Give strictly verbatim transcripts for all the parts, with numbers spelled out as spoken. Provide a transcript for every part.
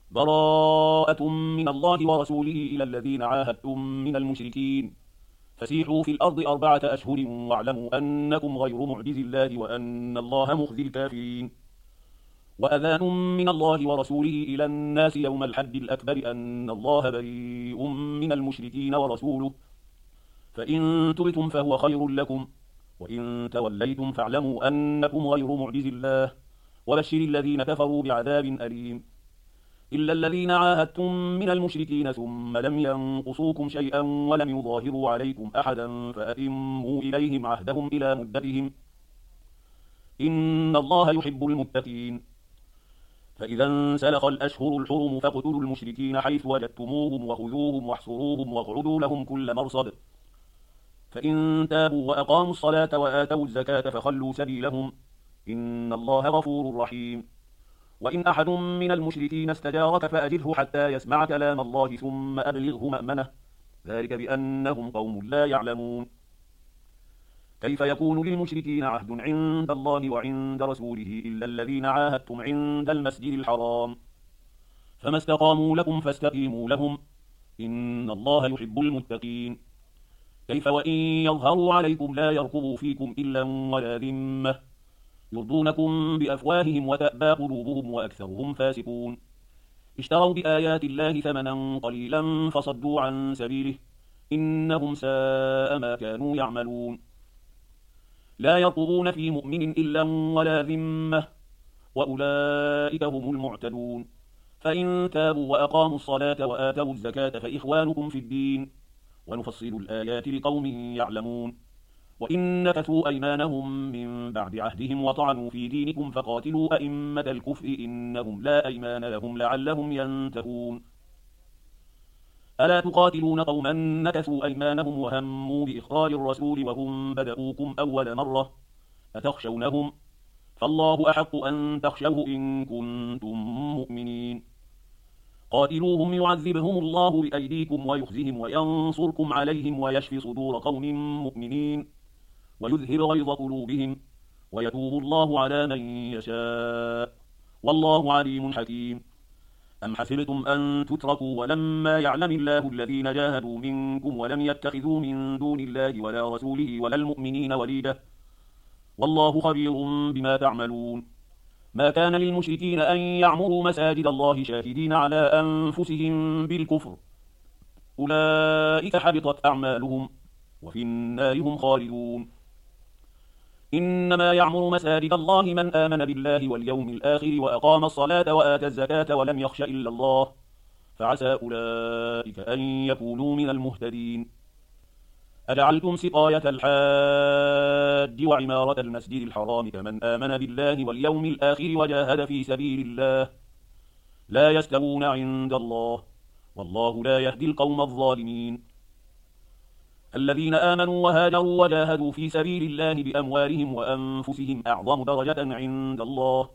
براءة من الله ورسوله إلى الذين عاهدتم من المشركين فسيحوا في الأرض أربعة أشهر واعلموا أنكم غير معجز الله وأن الله مخزي الكافرين. وأذان من الله ورسوله إلى الناس يوم الحج الأكبر أن الله بريء من المشركين ورسوله فإن تبتم فهو خير لكم وإن توليتم فاعلموا أنكم غير معجز الله وبشر الذين كفروا بعذاب أليم. إلا الذين عاهدتم من المشركين ثم لم ينقصوكم شيئا ولم يظاهروا عليكم أحدا فأتموا إليهم عهدهم إلى مدتهم إن الله يحب المتقين. فإذا انسلخ الأشهر الحرم فاقتلوا المشركين حيث وجدتموهم وخذوهم واحصروهم واقعدوا لهم كل مرصد فإن تابوا وأقاموا الصلاة وآتوا الزكاة فخلوا سبيلهم إن الله غفور رحيم. وإن أحد من المشركين استجارك فأجره حتى يسمع كلام الله ثم أبلغه مأمنه ذلك بأنهم قوم لا يعلمون. كيف يكون للمشركين عهد عند الله وعند رسوله إلا الذين عاهدتم عند المسجد الحرام فما استقاموا لكم فاستقيموا لهم إن الله يحب المتقين. كيف وإن يظهروا عليكم لا يرقبوا فيكم إلا ولا ذمة يرضونكم بأفواههم وتأبى قلوبهم وأكثرهم فاسقون. اشتروا بآيات الله ثمنا قليلا فصدوا عن سبيله إنهم ساء ما كانوا يعملون. لا يرقبون في مؤمن إلا ولا ذمة وأولئك هم المعتدون. فإن تابوا وأقاموا الصلاة وآتوا الزكاة فإخوانكم في الدين ونفصل الآيات لقوم يعلمون. وإن نكثوا أيمانهم من بعد عهدهم وطعنوا في دينكم فقاتلوا أئمة الكفر إنهم لا أيمان لهم لعلهم ينتهون. ألا تقاتلون قوما نكثوا أيمانهم وهموا بإخراج الرسول وهم بدؤوكم أول مرة أتخشونهم فالله أحق أن تخشوه إن كنتم مؤمنين. قاتلوهم يعذبهم الله بأيديكم ويخزهم وينصركم عليهم ويشفي صدور قوم مؤمنين ويذهب غيظ قلوبهم ويتوب الله على من يشاء والله عليم حكيم. أم حسبتم أن تتركوا ولما يعلم الله الذين جاهدوا منكم ولم يتخذوا من دون الله ولا رسوله ولا المؤمنين وليدا والله خبير بما تعملون. ما كان للمشركين أن يعمروا مساجد الله شاهدين على أنفسهم بالكفر أولئك حبطت أعمالهم وفي النار هم خالدون. إنما يعمر مساجد الله من آمن بالله واليوم الآخر وأقام الصلاة وآتى الزكاة ولم يخش إلا الله فعسى أولئك أن يكونوا من المهتدين. أجعلتم سقاية الحاج وعمارة المسجد الحرام كمن آمن بالله واليوم الآخر وجاهد في سبيل الله لا يستوون عند الله والله لا يهدي القوم الظالمين. الذين آمنوا وهاجروا وجاهدوا في سبيل الله بأموالهم وأنفسهم أعظم درجة عند الله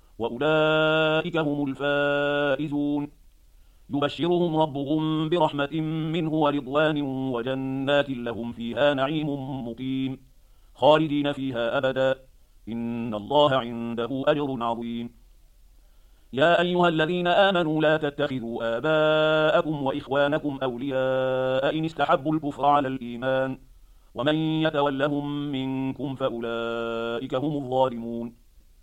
وأولئك هم الفائزون. يبشرهم ربهم برحمة منه ورضوان وجنات لهم فيها نعيم مقيم خالدين فيها أبدا إن الله عنده أجر عظيم. يا أيها الذين آمنوا لا تتخذوا آباءكم وإخوانكم أولياء إن استحبوا الكفر على الإيمان ومن يتولهم منكم فأولئك هم الظالمون.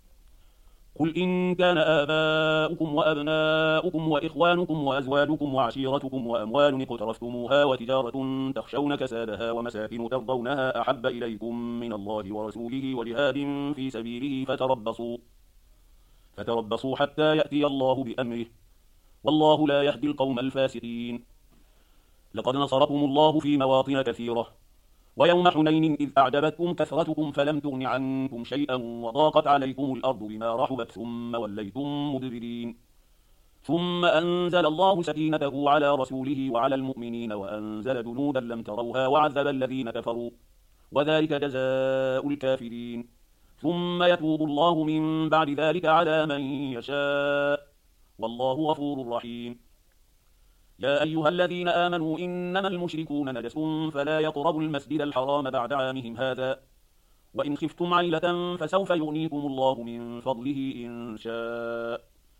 قل إن كان آباؤكم وأبناؤكم وإخوانكم وأزواجكم وعشيرتكم وأموال اقترفتموها وتجارة تخشون كسادها ومساكن ترضونها أحب إليكم من الله ورسوله وجهاد في سبيله فتربصوا فتربصوا حتى يأتي الله بأمره والله لا يهدي القوم الفاسقين. لقد نصركم الله في مواطن كثيرة ويوم حنين إذ أعجبتكم كثرتكم فلم تغن عنكم شيئا وضاقت عليكم الأرض بما رحبت ثم وليتم مدبرين ثم أنزل الله سكينته على رسوله وعلى المؤمنين وأنزل جنودا لم تروها وعذب الذين كفروا وذلك جزاء الكافرين ثم يتوب الله من بعد ذلك على من يشاء والله غفور رحيم. يا أيها الذين آمنوا إنما المشركون نجس فلا يقربوا المسجد الحرام بعد عامهم هذا وإن خفتم عيلة فسوف يغنيكم الله من فضله إن شاء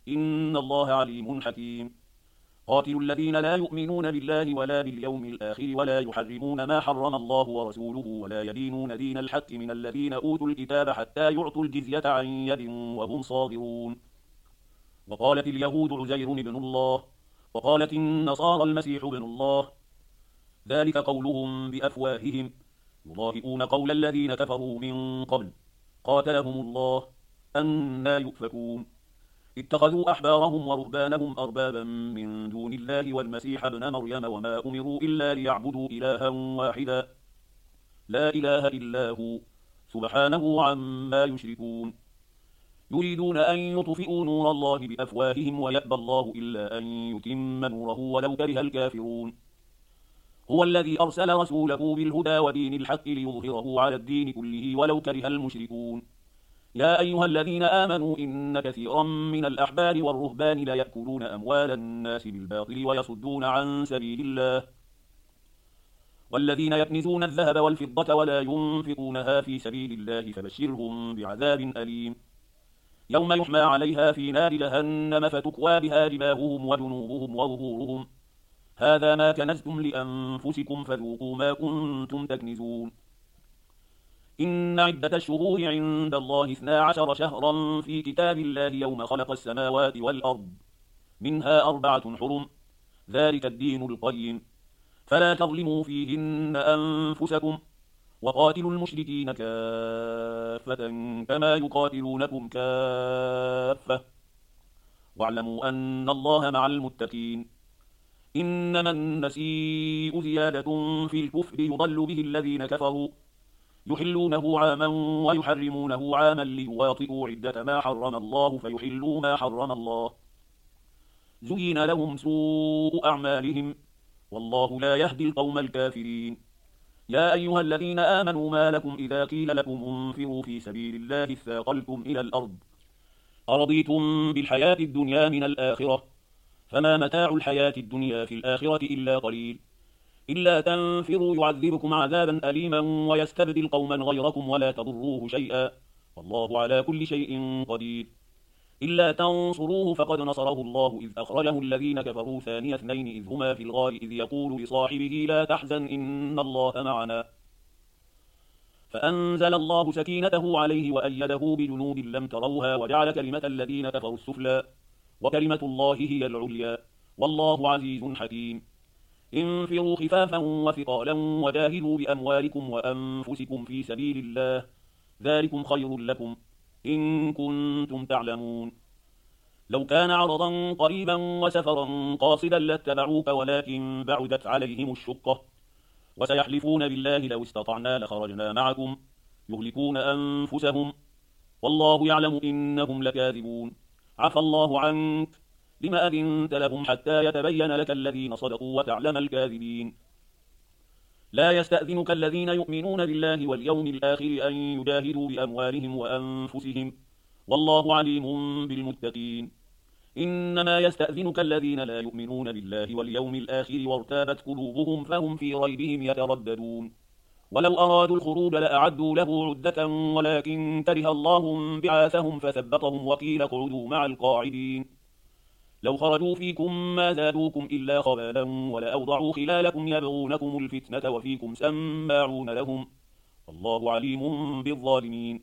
إن الله عليم حكيم. قاتلوا الذين لا يؤمنون بالله ولا باليوم الآخر ولا يحرمون ما حرم الله ورسوله ولا يدينون دين الحق من الذين أوتوا الكتاب حتى يعطوا الجزية عن يد وهم صاغرون. وقالت اليهود عزير بن الله وقالت النصارى المسيح بن الله، ذلك قولهم بأفواههم يضاهئون قول الذين كفروا من قبل قاتلهم الله أنى يؤفكون. اتخذوا أحبارهم ورهبانهم أربابا من دون الله والمسيح ابن مريم وما أمروا إلا ليعبدوا إلها واحدا لا إله إلا هو سبحانه عما يشركون. يريدون أن يطفئوا نور الله بأفواههم ويأبى الله إلا أن يتم نوره ولو كره الكافرون. هو الذي أرسل رسوله بالهدى ودين الحق ليظهره على الدين كله ولو كره المشركون. يا أيها الذين آمنوا إن كثيرا من الأحبار والرهبان ليأكلون أموال الناس بالباطل ويصدون عن سبيل الله، والذين يكنزون الذهب والفضة ولا ينفقونها في سبيل الله فبشرهم بعذاب أليم. يوم يحمى عليها في نار جهنم فتكوى بها جباههم وجنوبهم وظهورهم، هذا ما كنزتم لأنفسكم فذوقوا ما كنتم تكنزون. إن عدة الشهور عند الله اثنا عشر شهرا في كتاب الله يوم خلق السماوات والأرض، منها أربعة حرم، ذلك الدين القيم، فلا تظلموا فيهن أنفسكم، وقاتلوا المشركين كافة كما يقاتلونكم كافة، واعلموا أن الله مع المتقين. إنما النسيء زيادة في الكفر يضل به الذين كفروا يحلونه عاما ويحرمونه عاما ليواطئوا عدة ما حرم الله فيحلوا ما حرم الله. زين لهم سوء أعمالهم والله لا يهدي القوم الكافرين. يا أيها الذين آمنوا ما لكم إذا قيل لكم انفروا في سبيل الله اثاقلتم إلى الأرض أرضيتم بالحياة الدنيا من الآخرة فما متاع الحياة الدنيا في الآخرة إلا قليل. إلا تنفروا يعذبكم عذابا أليما ويستبدل قوما غيركم ولا تضروه شيئا والله على كل شيء قدير. إلا تنصروه فقد نصره الله إذ أخرجه الذين كفروا ثاني اثنين إذ هما في الغار إذ يقول لصاحبه لا تحزن إن الله معنا، فأنزل الله سكينته عليه وأيده بجنود لم تروها وجعل كلمة الذين كفروا السفلى وكلمة الله هي العليا والله عزيز حكيم. انفروا خفافا وثقالا وجاهدوا بأموالكم وأنفسكم في سبيل الله ذلكم خير لكم إن كنتم تعلمون. لو كان عرضا قريبا وسفرا قاصدا لاتبعوك ولكن بعدت عليهم الشقة وسيحلفون بالله لو استطعنا لخرجنا معكم يهلكون أنفسهم والله يعلم إنهم لكاذبون. عفى الله عنك لما أذنت لهم حتى يتبين لك الذين صدقوا وتعلم الكاذبين. لا يستأذنك الذين يؤمنون بالله واليوم الآخر أن يجاهدوا بأموالهم وأنفسهم والله عليم بالمتقين. إنما يستأذنك الذين لا يؤمنون بالله واليوم الآخر وارتابت قلوبهم فهم في ريبهم يترددون. ولو أرادوا الخروج لأعدوا له عدة ولكن كره الله بعاثهم فثبطهم وقيل اقعدوا مع القاعدين. لو خرجوا فيكم ما زادوكم إلا خبالا ولأوضعوا خلالكم يبغونكم الفتنة وفيكم سماعون لهم والله عليم بالظالمين.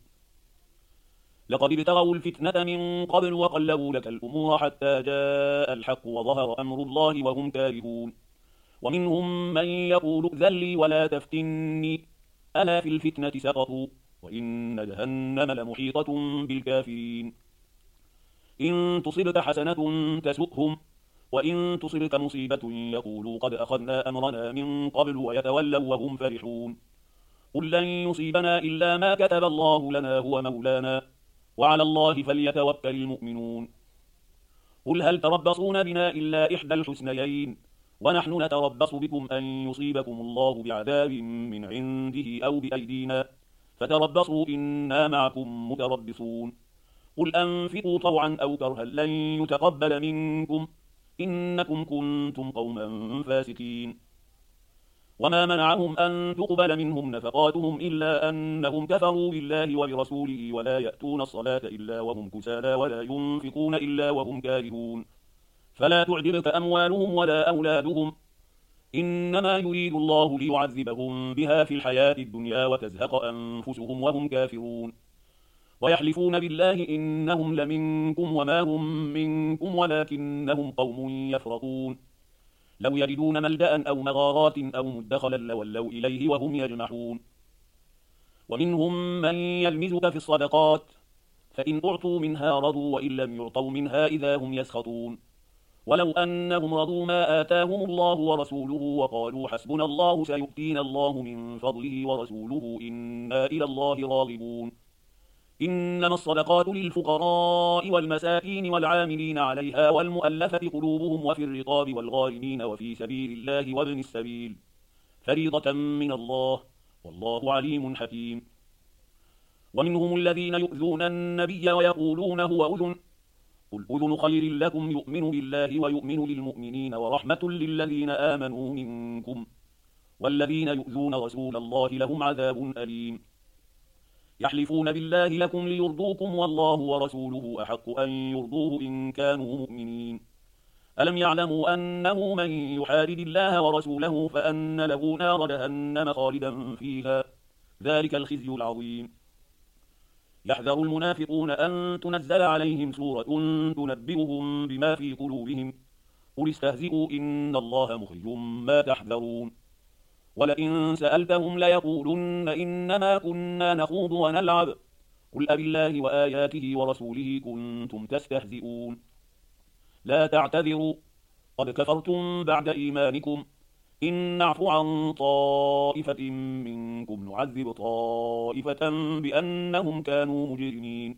لقد ابتغوا الفتنة من قبل وقلبوا لك الأمور حتى جاء الحق وظهر أمر الله وهم كارهون. ومنهم من يقول ائذن لي ولا تفتني ألا في الفتنة سقطوا وإن جهنم لمحيطة بالكافرين. إن تصبك حسنة تسؤهم وإن تصبك مصيبة يقولوا قد أخذنا أمرنا من قبل ويتولوا وهم فرحون. قل لن يصيبنا إلا ما كتب الله لنا هو مولانا وعلى الله فليتوكل المؤمنون. قل هل تربصون بنا إلا إحدى الحسنيين ونحن نتربص بكم أن يصيبكم الله بعذاب من عنده أو بأيدينا فتربصوا إنا معكم متربصون. قل أنفقوا طوعا أو كرها لن يتقبل منكم إنكم كنتم قوما فاسقين. وما منعهم أن تقبل منهم نفقاتهم إلا أنهم كفروا بالله وبرسوله ولا يأتون الصلاة إلا وهم كسالى ولا ينفقون إلا وهم كارهون فلا تعجبك أموالهم ولا أولادهم إنما يريد الله ليعذبهم بها في الحياة الدنيا وتزهق أنفسهم وهم كافرون ويحلفون بالله إنهم لمنكم وما هم منكم ولكنهم قوم يفرقون لو يجدون ملجأ أو مغارات أو مدخلا لولوا إليه وهم يجمحون ومنهم من يلمزك في الصدقات فإن أعطوا منها رضوا وإن لم يعطوا منها إذا هم يسخطون ولو أنهم رضوا ما آتاهم الله ورسوله وقالوا حسبنا الله سيؤتينا الله من فضله ورسوله إنا إلى الله راغبون إنما الصدقات للفقراء والمساكين والعاملين عليها والمؤلفة قلوبهم وفي الرقاب والغارمين وفي سبيل الله وابن السبيل فريضة من الله والله عليم حكيم ومنهم الذين يؤذون النبي ويقولون هو أذن قل أذن خير لكم يؤمن بالله ويؤمن للمؤمنين ورحمة للذين آمنوا منكم والذين يؤذون رسول الله لهم عذاب أليم يحلفون بالله لكم ليرضوكم والله ورسوله أحق أن يرضوه إن كانوا مؤمنين ألم يعلموا أنه من يحارب الله ورسوله فأن له نار جهنم خالدا فيها ذلك الخزي العظيم يحذر المنافقون أن تنزل عليهم سورة تنبئهم بما في قلوبهم قل استهزئوا إن الله مخرج ما تحذرون ولئن سألتهم ليقولن إنما كنا نخوض ونلعب قل أبالله وآياته ورسوله كنتم تستهزئون لا تعتذروا قد كفرتم بعد إيمانكم إن نعف عن طائفة منكم نعذب طائفة بأنهم كانوا مجرمين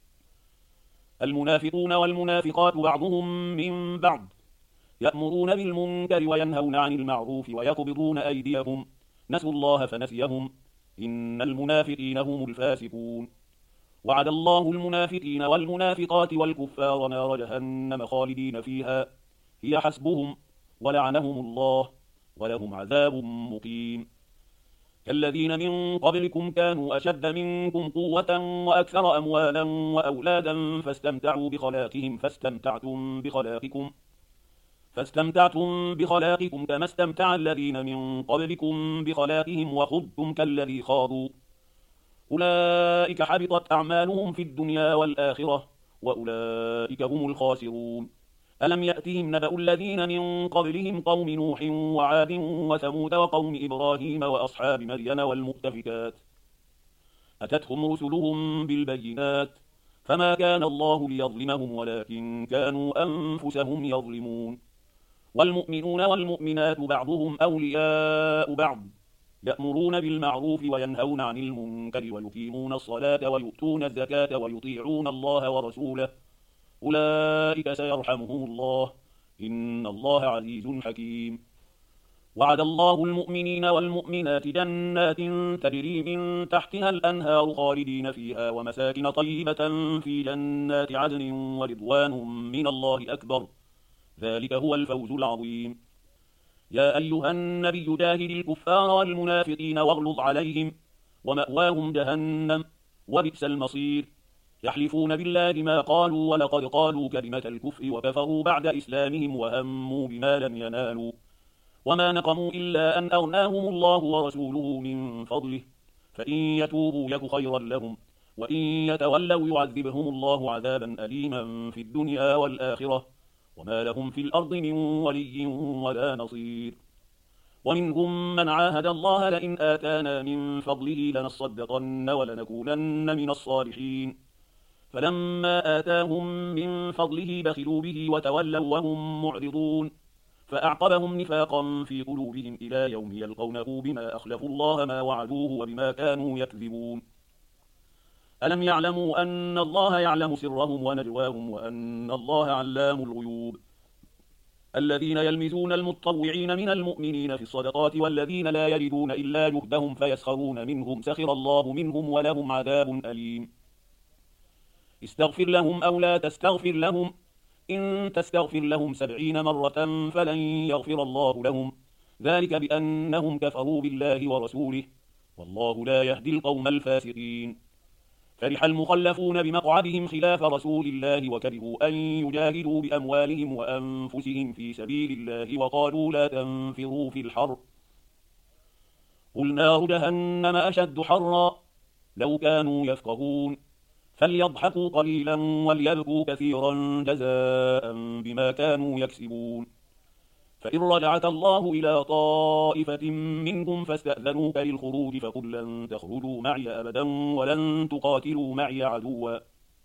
المنافقون والمنافقات بعضهم من بعض يأمرون بالمنكر وينهون عن المعروف ويقبضون أيديهم نسوا الله فنسيهم إن المنافقين هم الفاسقون وعد الله المنافقين والمنافقات والكفار نار جهنم خالدين فيها هي حسبهم ولعنهم الله ولهم عذاب مقيم كالذين من قبلكم كانوا أشد منكم قوة وأكثر أموالا وأولادا فاستمتعوا بخلاقهم فاستمتعتم بخلاقكم فاستمتعتم بخلاقكم كما استمتع الذين من قبلكم بخلاقهم وخضتم كالذي خاضوا أولئك حبطت أعمالهم في الدنيا والآخرة وأولئك هم الخاسرون ألم يأتهم نبأ الذين من قبلهم قوم نوح وعاد وثمود وقوم إبراهيم وأصحاب مدين والمؤتفكات أتتهم رسلهم بالبينات فما كان الله ليظلمهم ولكن كانوا أنفسهم يظلمون والمؤمنون والمؤمنات بعضهم أولياء بعض يأمرون بالمعروف وينهون عن المنكر ويقيمون الصلاة ويؤتون الزكاة ويطيعون الله ورسوله أولئك سيرحمهم الله إن الله عزيز حكيم وعد الله المؤمنين والمؤمنات جنات تجري من تحتها الأنهار خالدين فيها ومساكن طيبة في جنات عدن ورضوان من الله أكبر ذلك هو الفوز العظيم يا أيها النبي جاهد الكفار والمنافقين واغلظ عليهم ومأواهم جهنم وبئس المصير يحلفون بالله ما قالوا ولقد قالوا كلمة الكفر وكفروا بعد إسلامهم وهموا بما لم ينالوا وما نقموا إلا أن أغناهم الله ورسوله من فضله فإن يتوبوا يك خيرا لهم وإن يتولوا يعذبهم الله عذابا أليما في الدنيا والآخرة وما لهم في الأرض من ولي ولا نصير ومنهم من عاهد الله لئن آتانا من فضله لنصدقن ولنكونن من الصالحين فلما آتاهم من فضله بخلوا به وتولوا وهم معرضون فأعقبهم نفاقا في قلوبهم إلى يوم يلقونه بما أخلفوا الله ما وعدوه وبما كانوا يكذبون ألم يعلموا أن الله يعلم سرهم ونجواهم وأن الله علام الغيوب الذين يلمزون المتطوعين من المؤمنين في الصدقات والذين لا يجدون إلا جهدهم فيسخرون منهم سخر الله منهم ولهم عذاب أليم استغفر لهم أو لا تستغفر لهم إن تستغفر لهم سبعين مرة فلن يغفر الله لهم ذلك بأنهم كفروا بالله ورسوله، والله لا يهدي القوم الفاسقين. فرح المخلفون بمقعدهم خلاف رسول الله وكرهوا أن يجاهدوا بأموالهم وأنفسهم في سبيل الله وقالوا لا تنفروا في الحر، قل نار جهنم أشد حرا لو كانوا يفقهون. فليضحكوا قليلا وليبكوا كثيرا جزاء بما كانوا يكسبون. فإن رجعك الله إلى طائفة منهم فاستأذنوك للخروج فقل لن تخرجوا معي أبدا ولن تقاتلوا معي عدوا،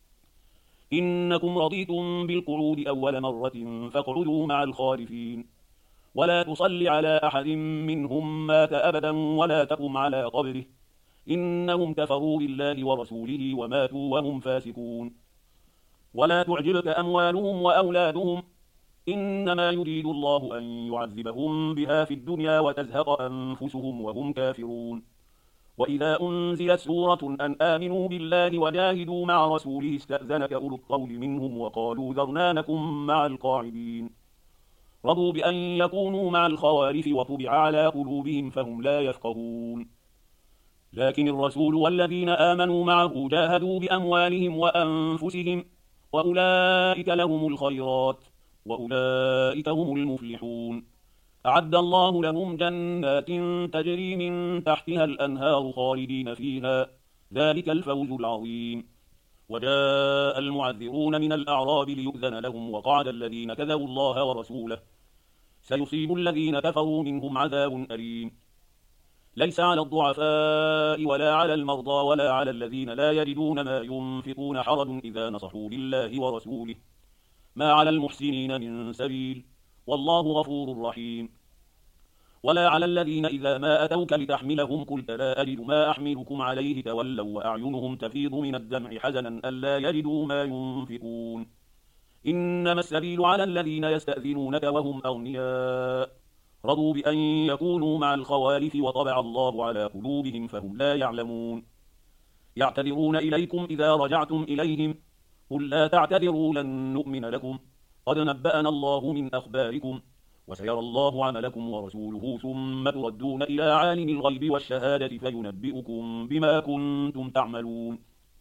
إنكم رضيتم بالقعود أول مرة فاقعدوا مع الخالفين، ولا تصل على أحد منهم مات أبدا ولا تقم على قبره، إنهم كفروا بالله ورسوله وماتوا وهم فاسقون. ولا تعجبك أموالهم وأولادهم، إنما يريد الله أن يعذبهم بها في الدنيا وتزهق أنفسهم وهم كافرون. وإذا أنزلت سورة أن آمنوا بالله وجاهدوا مع رسوله استأذنك أولو الطول منهم وقالوا ذرنا نكن مع القاعدين، رضوا بأن يكونوا مع الخوالف وطبع على قلوبهم فهم لا يفقهون. لكن الرسول والذين آمنوا معه جاهدوا بأموالهم وأنفسهم، وأولئك لهم الخيرات وأولئك هم المفلحون. أعد الله لهم جنات تجري من تحتها الأنهار خالدين فيها، ذلك الفوز العظيم. وجاء المعذرون من الأعراب ليؤذن لهم وقعد الذين كذبوا الله ورسوله، سيصيب الذين كفروا منهم عذاب أليم. ليس على الضعفاء ولا على المرضى ولا على الذين لا يجدون ما ينفقون حرج إذا نصحوا لله ورسوله، ما على المحسنين من سبيل، والله غفور رحيم. ولا على الذين إذا ما أتوك لتحملهم قلت لا أجد ما أحملكم عليه تولوا وأعينهم تفيض من الدمع حزنا ألا يجدوا ما ينفقون، إنما السبيل على الذين يستأذنونك وهم أغنياء، رضوا بأن يكونوا مع الخوالف وطبع الله على قلوبهم فهم لا يعلمون. يعتذرون إليكم إذا رجعتم إليهم، قل لا تعتذروا لن نؤمن لكم قد نبأنا الله من أخباركم وسيرى الله عملكم ورسوله ثم تردون إلى عالم الغيب والشهادة فينبئكم بما كنتم تعملون.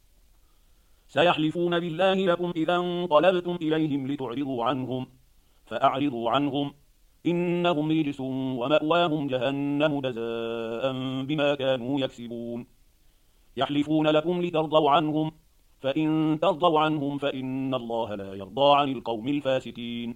سيحلفون بالله لكم إذا انقلبتم إليهم لتعرضوا عنهم فأعرضوا عنهم، إنهم رجس ومأواهم جهنم جزاء بما كانوا يكسبون. يحلفون لكم لترضوا عنهم، فإن ترضوا عنهم فإن الله لا يرضى عن القوم الفاسقين.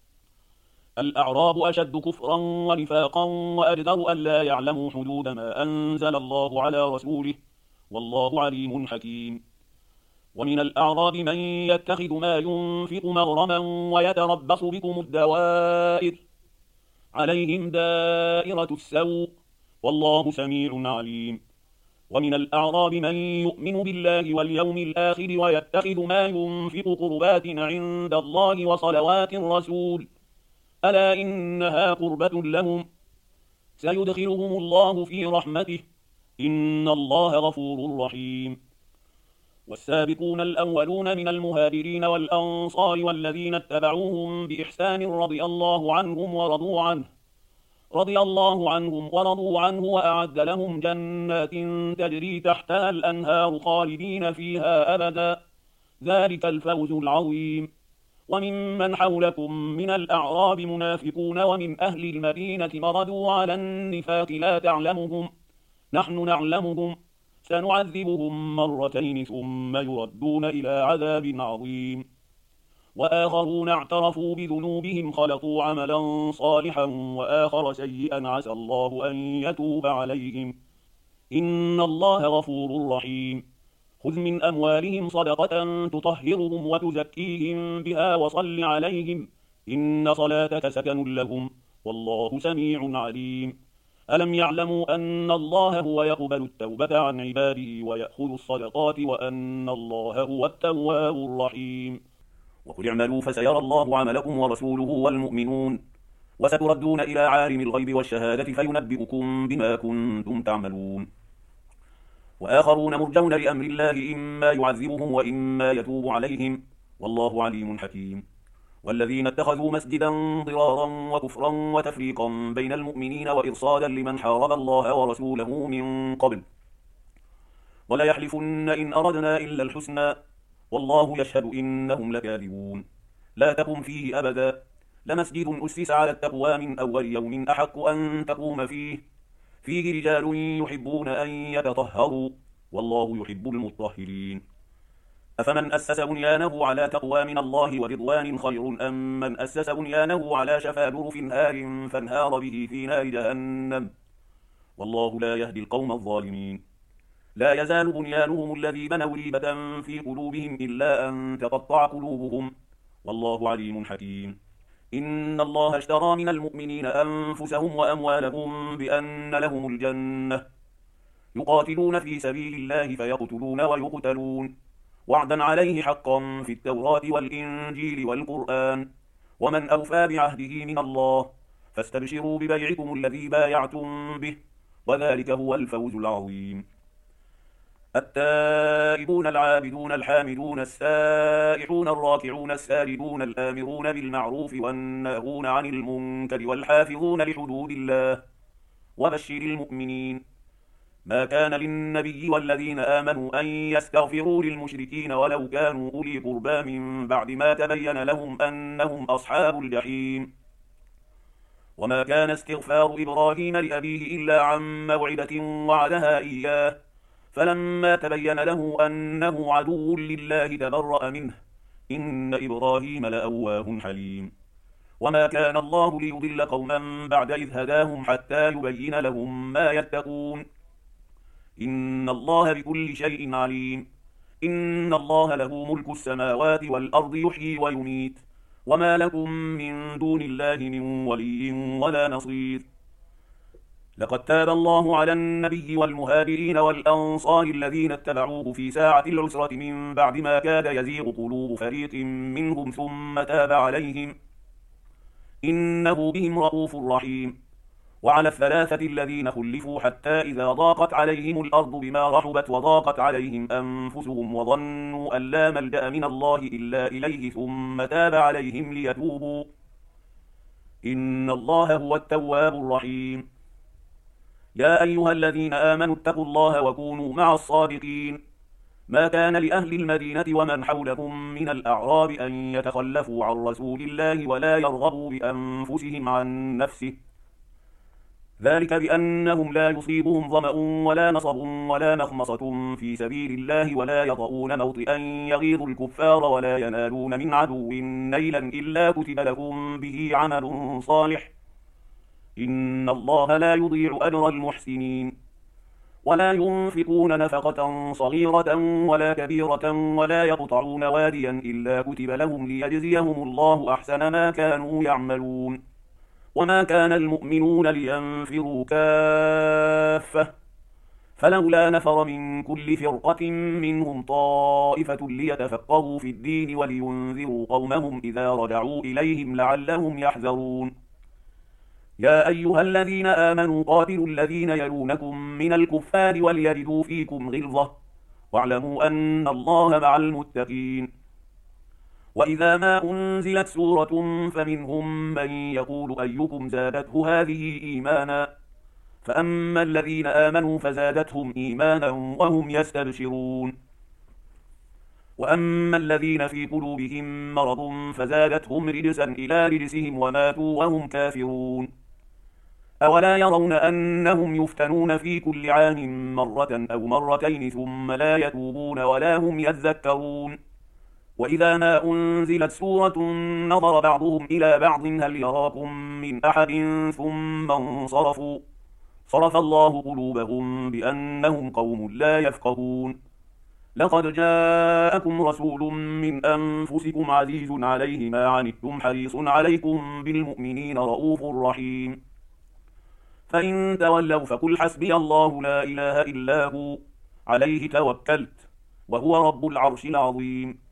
الأعراب أشد كفرا ونفاقا وأجدر أن لا يعلموا حدود ما أنزل الله على رسوله، والله عليم حكيم. ومن الأعراب من يتخذ ما ينفق مغرما ويتربص بكم الدوائر، عليهم دائرة السوء، والله سميع عليم. ومن الأعراب من يؤمن بالله واليوم الآخر ويتخذ ما ينفق قربات عند الله وصلوات الرسول، ألا إنها قربة لهم، سيدخلهم الله في رحمته، إن الله غفور رحيم. والسابقون الأولون من المهاجرين والأنصار والذين اتبعوهم بإحسان رضي الله عنهم ورضوا عنه رضي الله عنهم ورضوا عنه وأعد لهم جنات تجري تحتها الأنهار خالدين فيها أبدا، ذلك الفوز العظيم. وممن حولكم من الأعراب منافقون ومن أهل المدينة مردوا على النفاق لا تعلمهم نحن نعلمهم، سنعذبهم مرتين ثم يردون إلى عذاب عظيم. وآخرون اعترفوا بذنوبهم خلطوا عملا صالحا وآخر سيئا عسى الله أن يتوب عليهم، إن الله غفور رحيم. خذ من أموالهم صدقة تطهرهم وتزكيهم بها وصل عليهم، إن صلاتك سكن لهم، والله سميع عليم. ألم يعلموا أن الله هو يقبل التوبة عن عباده ويأخذ الصدقات وأن الله هو التواب الرحيم. وقل اعملوا فسيرى الله عملكم ورسوله والمؤمنون، وستردون إلى عالم الغيب والشهادة فينبئكم بما كنتم تعملون. وآخرون مرجون لأمر الله إما يعذبهم وإما يتوب عليهم، والله عليم حكيم. والذين اتخذوا مسجدا ضرارا وكفرا وتفريقا بين المؤمنين وإرصادا لمن حارب الله ورسوله من قبل ولا يحلفن إن أردنا إلا الحسنى والله يشهد إنهم لكاذبون لا تقم فيه أبدا لمسجد أسس على التقوى من أول يوم أحق أن تقوم فيه فيه رجال يحبون أن يتطهروا والله يحب المطهرين أفمن أسس بنيانه على تقوى من الله ورضوان خير أم من أسس بنيانه على شفا جرف هار فانهار به في نار جهنم والله لا يهدي القوم الظالمين لا يزال بنيانهم الذي بنوا ريبة في قلوبهم إلا أن تقطع قلوبهم والله عليم حكيم إن الله اشترى من المؤمنين أنفسهم وأموالهم بأن لهم الجنة يقاتلون في سبيل الله فيقتلون ويقتلون وعدا عليه حقا في التوراة والإنجيل والقرآن ومن أوفى بعهده من الله فاستبشروا ببيعكم الذي بايعتم به وذلك هو الفوز العظيم التائبون العابدون الحامدون السائحون الراكعون الساجدون الآمرون بالمعروف والناهون عن المنكر والحافظون لحدود الله وبشر المؤمنين ما كان للنبي والذين آمنوا أن يستغفروا للمشركين ولو كانوا أولي قربى من بعد ما تبين لهم أنهم أصحاب الجحيم وما كان استغفار إبراهيم لأبيه إلا عن موعدة وعدها إياه فلما تبين له أنه عدو لله تبرأ منه إن إبراهيم لأواه حليم وما كان الله ليضل قوما بعد إذ هداهم حتى يبين لهم ما يتقون إن الله بكل شيء عليم إن الله له ملك السماوات والأرض يحيي ويميت وما لكم من دون الله من ولي ولا نصير لقد تاب الله على النبي والمهاجرين والأنصار الذين اتبعوه في ساعة العسرة من بعد ما كاد يزيغ قلوب فريق منهم ثم تاب عليهم إنه بهم رؤوف رحيم وعلى الثلاثة الذين خلفوا حتى إذا ضاقت عليهم الأرض بما رحبت وضاقت عليهم أنفسهم وظنوا أن لا ملجأ من الله إلا إليه ثم تاب عليهم ليتوبوا إن الله هو التواب الرحيم يا أيها الذين آمنوا اتقوا الله وكونوا مع الصادقين ما كان لأهل المدينة ومن حولهم من الأعراب أن يتخلفوا عن رسول الله ولا يرغبوا بأنفسهم عن نفسه ذلك بأنهم لا يصيبهم ظمأ ولا نصب ولا مخمصة في سبيل الله ولا يطؤون موطئا يغيظ الكفار ولا ينالون من عدو نيلا إلا كتب لهم به عمل صالح إن الله لا يضيع أجر المحسنين ولا ينفقون نفقة صغيرة ولا كبيرة ولا يقطعون واديا إلا كتب لهم ليجزيهم الله أحسن ما كانوا يعملون وما كان المؤمنون لينفروا كافة فلولا نفر من كل فرقة منهم طائفة ليتفقهوا في الدين ولينذروا قومهم إذا رجعوا إليهم لعلهم يحذرون يا أيها الذين آمنوا قاتلوا الذين يلونكم من الكفار وليجدوا فيكم غلظة واعلموا أن الله مع المتقين وإذا ما أنزلت سورة فمنهم من يقول أيكم زادته هذه إيمانا فأما الذين آمنوا فزادتهم إيمانا وهم يستبشرون وأما الذين في قلوبهم مرض فزادتهم رجسا إلى رجسهم وماتوا وهم كافرون أولا يرون أنهم يفتنون في كل عام مرة أو مرتين ثم لا يتوبون ولا هم يذكرون وإذا ما أنزلت سورة نظر بعضهم إلى بعض هل يراكم من أحد ثم انصرفوا صرف الله قلوبهم بأنهم قوم لا يفقهون لقد جاءكم رسول من أنفسكم عزيز عليه ما عنتم حريص عليكم بالمؤمنين رؤوف رحيم فإن تولوا فقل حسبي الله لا إله إلا هو عليه توكلت وهو رب العرش العظيم